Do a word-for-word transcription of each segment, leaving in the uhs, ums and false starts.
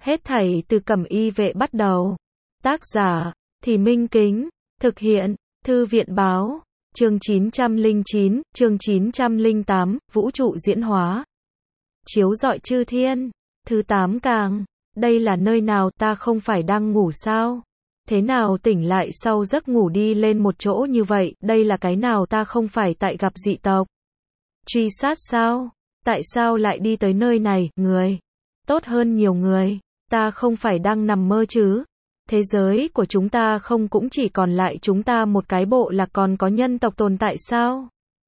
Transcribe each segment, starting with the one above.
Hết thảy từ Cẩm Y vệ bắt đầu. Tác giả, Thì Minh Kính. Thực hiện, Thư viện báo. Chương chín trăm lẻ chín, chương chín trăm lẻ tám, Vũ trụ diễn hóa. Chiếu rọi chư thiên. Thứ tám càng. Đây là nơi nào, ta không phải đang ngủ sao? Thế nào tỉnh lại sau giấc ngủ đi lên một chỗ như vậy, đây là cái nào, ta không phải tại gặp dị tộc? Truy sát sao? Tại sao lại đi tới nơi này, người? Tốt hơn nhiều người. Ta không phải đang nằm mơ chứ? Thế giới của chúng ta không cũng chỉ còn lại chúng ta một cái bộ lạc, còn có nhân tộc tồn tại sao?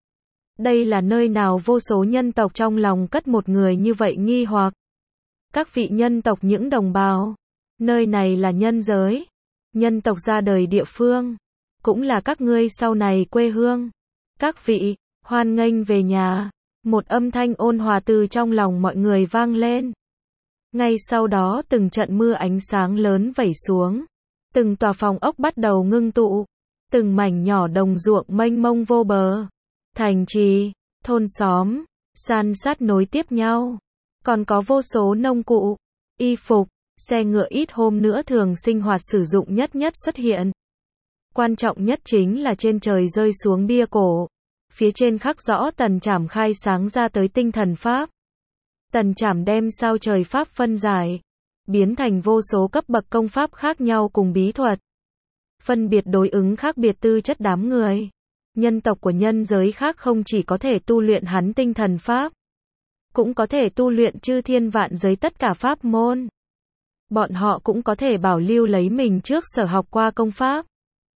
Đây là nơi nào? Vô số nhân tộc trong lòng cất một người như vậy nghi hoặc. Các vị nhân tộc, những đồng bào, nơi này là nhân giới. Nhân tộc ra đời địa phương, cũng là các ngươi sau này quê hương. Các vị, hoan nghênh về nhà. Một âm thanh ôn hòa từ trong lòng mọi người vang lên. Ngay sau đó từng trận mưa ánh sáng lớn vẩy xuống. Từng tòa phòng ốc bắt đầu ngưng tụ. Từng mảnh nhỏ đồng ruộng mênh mông vô bờ. Thành trì, thôn xóm, san sát nối tiếp nhau. Còn có vô số nông cụ, y phục, xe ngựa ít hôm nữa thường sinh hoạt sử dụng nhất nhất xuất hiện. Quan trọng nhất chính là trên trời rơi xuống bia cổ. Phía trên khắc rõ Tần Trảm khai sáng ra tới tinh thần pháp. Tần Trảm đem sao trời pháp phân giải, biến thành vô số cấp bậc công pháp khác nhau cùng bí thuật. Phân biệt đối ứng khác biệt tư chất đám người. Nhân tộc của nhân giới khác không chỉ có thể tu luyện hắn tinh thần pháp, cũng có thể tu luyện chư thiên vạn giới tất cả pháp môn. Bọn họ cũng có thể bảo lưu lấy mình trước sở học qua công pháp.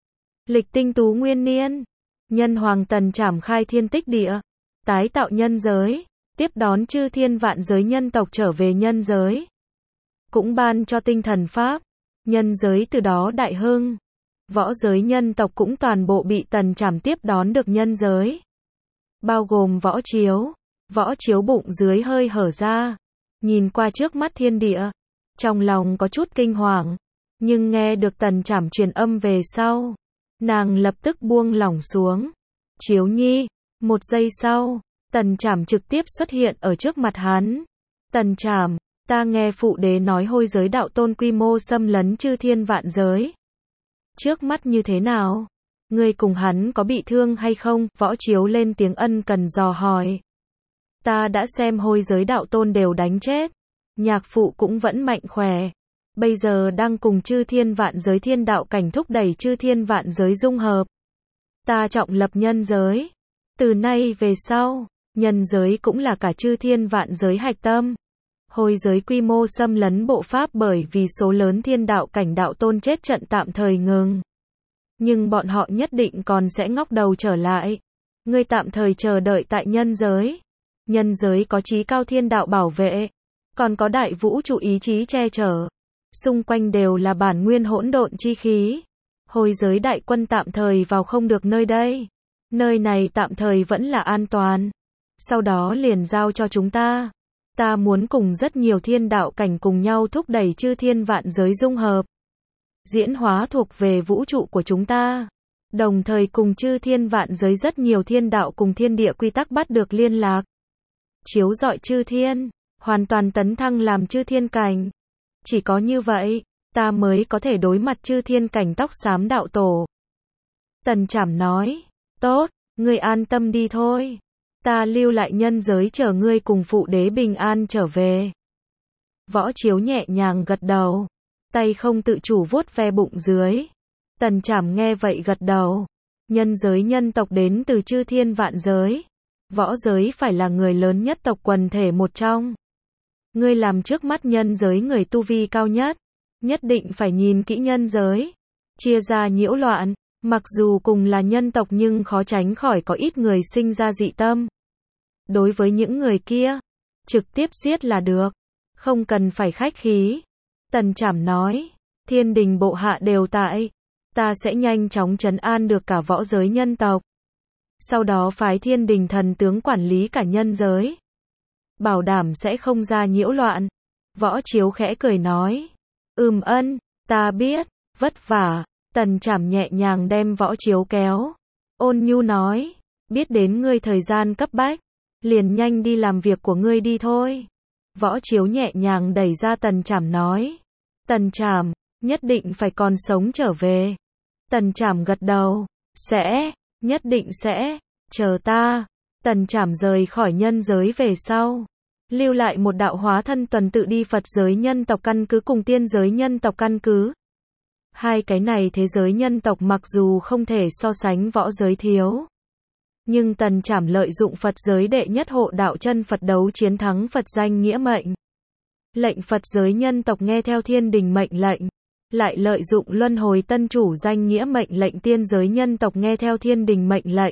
Lịch tinh tú nguyên niên, nhân hoàng Tần Trảm khai thiên tích địa, tái tạo nhân giới, tiếp đón chư thiên vạn giới nhân tộc trở về nhân giới. Cũng ban cho tinh thần pháp, nhân giới từ đó đại hưng. Võ giới nhân tộc cũng toàn bộ bị Tần Trảm tiếp đón được nhân giới. Bao gồm Võ Chiếu. Võ Chiếu bụng dưới hơi hở ra, nhìn qua trước mắt thiên địa, trong lòng có chút kinh hoàng, nhưng nghe được Tần Trảm truyền âm về sau, nàng lập tức buông lỏng xuống. Chiếu nhi, một giây sau, Tần Trảm trực tiếp xuất hiện ở trước mặt hắn. Tần Trảm, ta nghe phụ đế nói hôi giới đạo tôn quy mô xâm lấn chư thiên vạn giới. Trước mắt như thế nào? Ngươi cùng hắn có bị thương hay không? Võ Chiếu lên tiếng ân cần dò hỏi. Ta đã xem hôi giới đạo tôn đều đánh chết. Nhạc phụ cũng vẫn mạnh khỏe. Bây giờ đang cùng chư thiên vạn giới thiên đạo cảnh thúc đẩy chư thiên vạn giới dung hợp. Ta trọng lập nhân giới. Từ nay về sau, nhân giới cũng là cả chư thiên vạn giới hạch tâm. Hôi giới quy mô xâm lấn bộ pháp bởi vì số lớn thiên đạo cảnh đạo tôn chết trận tạm thời ngừng. Nhưng bọn họ nhất định còn sẽ ngóc đầu trở lại. Ngươi tạm thời chờ đợi tại nhân giới. Nhân giới có chí cao thiên đạo bảo vệ, còn có đại vũ trụ ý chí che chở. Xung quanh đều là bản nguyên hỗn độn chi khí. Hôi giới đại quân tạm thời vào không được nơi đây. Nơi này tạm thời vẫn là an toàn. Sau đó liền giao cho chúng ta. Ta muốn cùng rất nhiều thiên đạo cảnh cùng nhau thúc đẩy chư thiên vạn giới dung hợp. Diễn hóa thuộc về vũ trụ của chúng ta. Đồng thời cùng chư thiên vạn giới rất nhiều thiên đạo cùng thiên địa quy tắc bắt được liên lạc. Chiếu rọi chư thiên, hoàn toàn tấn thăng làm chư thiên cảnh. Chỉ có như vậy, ta mới có thể đối mặt chư thiên cảnh tóc xám đạo tổ. Tần Trảm nói, tốt, ngươi an tâm đi thôi. Ta lưu lại nhân giới chờ ngươi cùng phụ đế bình an trở về. Võ Chiếu nhẹ nhàng gật đầu, tay không tự chủ vuốt ve bụng dưới. Tần Trảm nghe vậy gật đầu. Nhân giới nhân tộc đến từ chư thiên vạn giới. Võ giới phải là người lớn nhất tộc quần thể một trong. Ngươi làm trước mắt nhân giới người tu vi cao nhất, nhất định phải nhìn kỹ nhân giới. Chia ra nhiễu loạn, mặc dù cùng là nhân tộc nhưng khó tránh khỏi có ít người sinh ra dị tâm. Đối với những người kia, trực tiếp giết là được, không cần phải khách khí. Tần Trảm nói, thiên đình bộ hạ đều tại, ta sẽ nhanh chóng trấn an được cả võ giới nhân tộc. Sau đó phái thiên đình thần tướng quản lý cả nhân giới. Bảo đảm sẽ không ra nhiễu loạn. Võ Chiếu khẽ cười nói. Ừm ân, ta biết, vất vả. Tần Trảm nhẹ nhàng đem Võ Chiếu kéo. Ôn nhu nói, biết đến ngươi thời gian cấp bách. Liền nhanh đi làm việc của ngươi đi thôi. Võ Chiếu nhẹ nhàng đẩy ra Tần Trảm nói. Tần Trảm, nhất định phải còn sống trở về. Tần Trảm gật đầu. Sẽ, nhất định sẽ, chờ ta. Tần Trảm rời khỏi nhân giới về sau. Lưu lại một đạo hóa thân tuần tự đi Phật giới nhân tộc căn cứ cùng tiên giới nhân tộc căn cứ. Hai cái này thế giới nhân tộc mặc dù không thể so sánh võ giới thiếu. Nhưng Tần Trảm lợi dụng Phật giới đệ nhất hộ đạo chân Phật đấu chiến thắng Phật danh nghĩa mệnh. Lệnh Phật giới nhân tộc nghe theo thiên đình mệnh lệnh. Lại lợi dụng luân hồi tân chủ danh nghĩa mệnh lệnh tiên giới nhân tộc nghe theo thiên đình mệnh lệnh.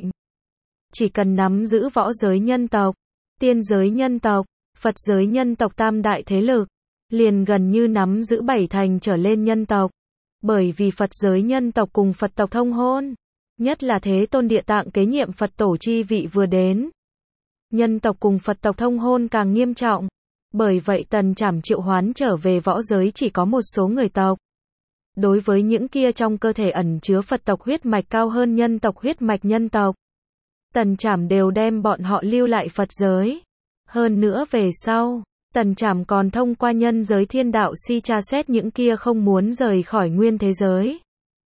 Chỉ cần nắm giữ võ giới nhân tộc, tiên giới nhân tộc, Phật giới nhân tộc tam đại thế lực, liền gần như nắm giữ bảy thành trở lên nhân tộc. Bởi vì Phật giới nhân tộc cùng Phật tộc thông hôn, nhất là Thế Tôn Địa Tạng kế nhiệm Phật tổ chi vị vừa đến. Nhân tộc cùng Phật tộc thông hôn càng nghiêm trọng. Bởi vậy Tần Trảm triệu hoán trở về võ giới chỉ có một số người tộc. Đối với những kia trong cơ thể ẩn chứa Phật tộc huyết mạch cao hơn nhân tộc huyết mạch nhân tộc, Tần Trảm đều đem bọn họ lưu lại Phật giới. Hơn nữa về sau, Tần Trảm còn thông qua nhân giới thiên đạo si tra xét những kia không muốn rời khỏi nguyên thế giới.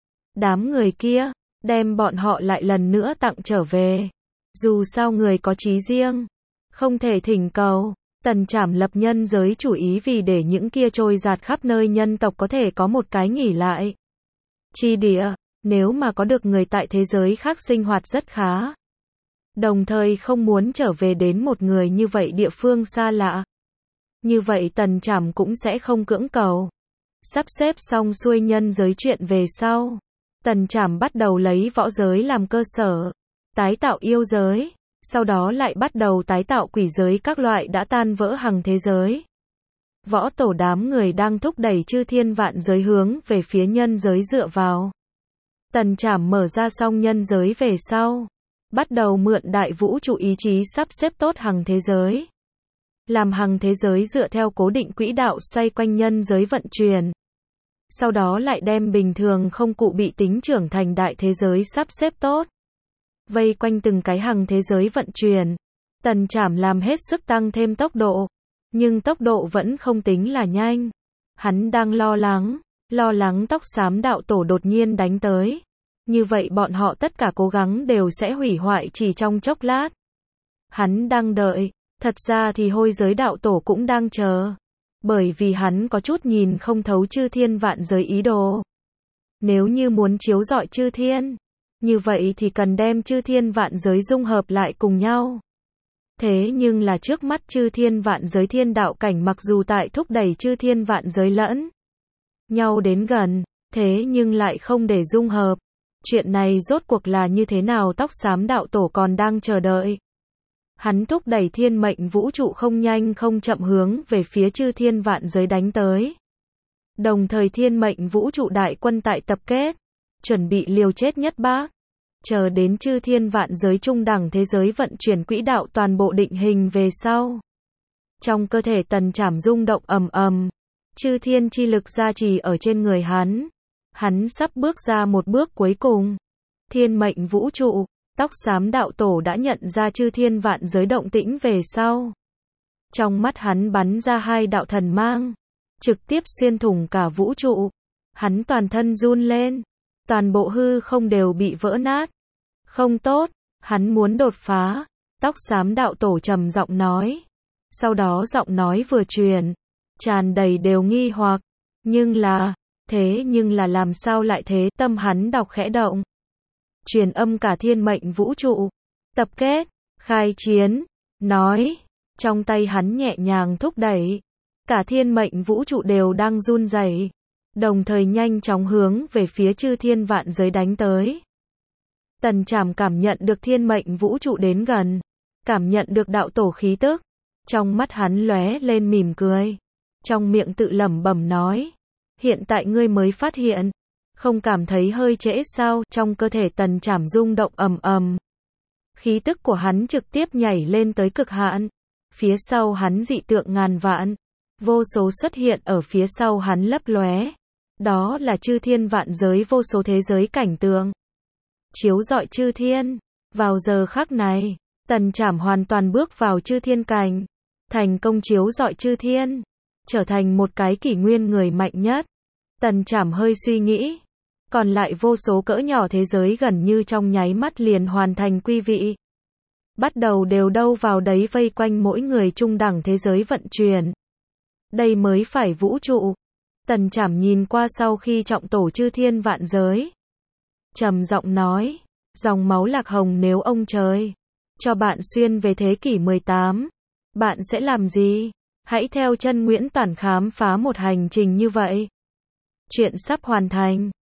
Đám người kia, đem bọn họ lại lần nữa tặng trở về. Dù sao người có chí riêng, không thể thỉnh cầu. Tần Trảm lập nhân giới chủ ý vì để những kia trôi dạt khắp nơi nhân tộc có thể có một cái nghỉ lại. Chi địa, nếu mà có được người tại thế giới khác sinh hoạt rất khá. Đồng thời không muốn trở về đến một người như vậy địa phương xa lạ. Như vậy Tần Trảm cũng sẽ không cưỡng cầu. Sắp xếp xong xuôi nhân giới chuyện về sau. Tần Trảm bắt đầu lấy võ giới làm cơ sở. Tái tạo yêu giới. Sau đó lại bắt đầu tái tạo quỷ giới các loại đã tan vỡ hằng thế giới. Võ tổ đám người đang thúc đẩy chư thiên vạn giới hướng về phía nhân giới dựa vào. Tần Trảm mở ra xong nhân giới về sau. Bắt đầu mượn đại vũ trụ ý chí sắp xếp tốt hằng thế giới. Làm hằng thế giới dựa theo cố định quỹ đạo xoay quanh nhân giới vận chuyển. Sau đó lại đem bình thường không cụ bị tính trưởng thành đại thế giới sắp xếp tốt. Vây quanh từng cái hằng thế giới vận chuyển. Tần Trảm làm hết sức tăng thêm tốc độ. Nhưng tốc độ vẫn không tính là nhanh. Hắn đang lo lắng. Lo lắng tóc xám đạo tổ đột nhiên đánh tới. Như vậy bọn họ tất cả cố gắng đều sẽ hủy hoại chỉ trong chốc lát. Hắn đang đợi. Thật ra thì hôi giới đạo tổ cũng đang chờ. Bởi vì hắn có chút nhìn không thấu chư thiên vạn giới ý đồ. Nếu như muốn chiếu rọi chư thiên, như vậy thì cần đem chư thiên vạn giới dung hợp lại cùng nhau. Thế nhưng là trước mắt chư thiên vạn giới thiên đạo cảnh mặc dù tại thúc đẩy chư thiên vạn giới lẫn nhau đến gần, thế nhưng lại không để dung hợp. Chuyện này rốt cuộc là như thế nào tóc xám đạo tổ còn đang chờ đợi. Hắn thúc đẩy thiên mệnh vũ trụ không nhanh không chậm hướng về phía chư thiên vạn giới đánh tới. Đồng thời thiên mệnh vũ trụ đại quân tại tập kết, chuẩn bị liều chết nhất bác. Chờ đến chư thiên vạn giới trung đẳng thế giới vận chuyển quỹ đạo toàn bộ định hình về sau. Trong cơ thể Tần Trảm rung động ầm ầm, chư thiên chi lực gia trì ở trên người hắn. Hắn sắp bước ra một bước cuối cùng. Thiên mệnh vũ trụ, tóc xám đạo tổ đã nhận ra chư thiên vạn giới động tĩnh về sau. Trong mắt hắn bắn ra hai đạo thần mang, trực tiếp xuyên thủng cả vũ trụ. Hắn toàn thân run lên, toàn bộ hư không đều bị vỡ nát. Không tốt, hắn muốn đột phá. Tóc xám đạo tổ trầm giọng nói. Sau đó giọng nói vừa truyền, tràn đầy đều nghi hoặc. Nhưng là, thế nhưng là làm sao lại thế? Tâm hắn đọc khẽ động. Truyền âm cả thiên mệnh vũ trụ. Tập kết, khai chiến, nói. Trong tay hắn nhẹ nhàng thúc đẩy. Cả thiên mệnh vũ trụ đều đang run rẩy, đồng thời nhanh chóng hướng về phía chư thiên vạn giới đánh tới. Tần Trảm cảm nhận được thiên mệnh vũ trụ đến gần. Cảm nhận được đạo tổ khí tức. Trong mắt hắn lóe lên mỉm cười. Trong miệng tự lẩm bẩm nói. Hiện tại ngươi mới phát hiện. Không cảm thấy hơi trễ sao? Trong cơ thể Tần Trảm rung động ầm ầm. Khí tức của hắn trực tiếp nhảy lên tới cực hạn. Phía sau hắn dị tượng ngàn vạn. Vô số xuất hiện ở phía sau hắn lấp lóe. Đó là chư thiên vạn giới vô số thế giới cảnh tượng. Chiếu rọi chư thiên. Vào giờ khắc này, Tần Trảm hoàn toàn bước vào chư thiên cảnh. thành công chiếu rọi chư thiên, trở thành một cái kỷ nguyên người mạnh nhất. Tần Trảm hơi suy nghĩ, còn lại vô số cỡ nhỏ thế giới gần như trong nháy mắt liền hoàn thành quy vị. Bắt đầu đều đâu vào đấy vây quanh mỗi người trung đẳng thế giới vận chuyển. Đây mới phải vũ trụ. Tần Trảm nhìn qua sau khi trọng tổ chư thiên vạn giới. Trầm giọng nói, dòng máu Lạc Hồng nếu ông trời cho bạn xuyên về thế kỷ mười tám, bạn sẽ làm gì? Hãy theo chân Nguyễn Toản khám phá một hành trình như vậy. Chuyện sắp hoàn thành.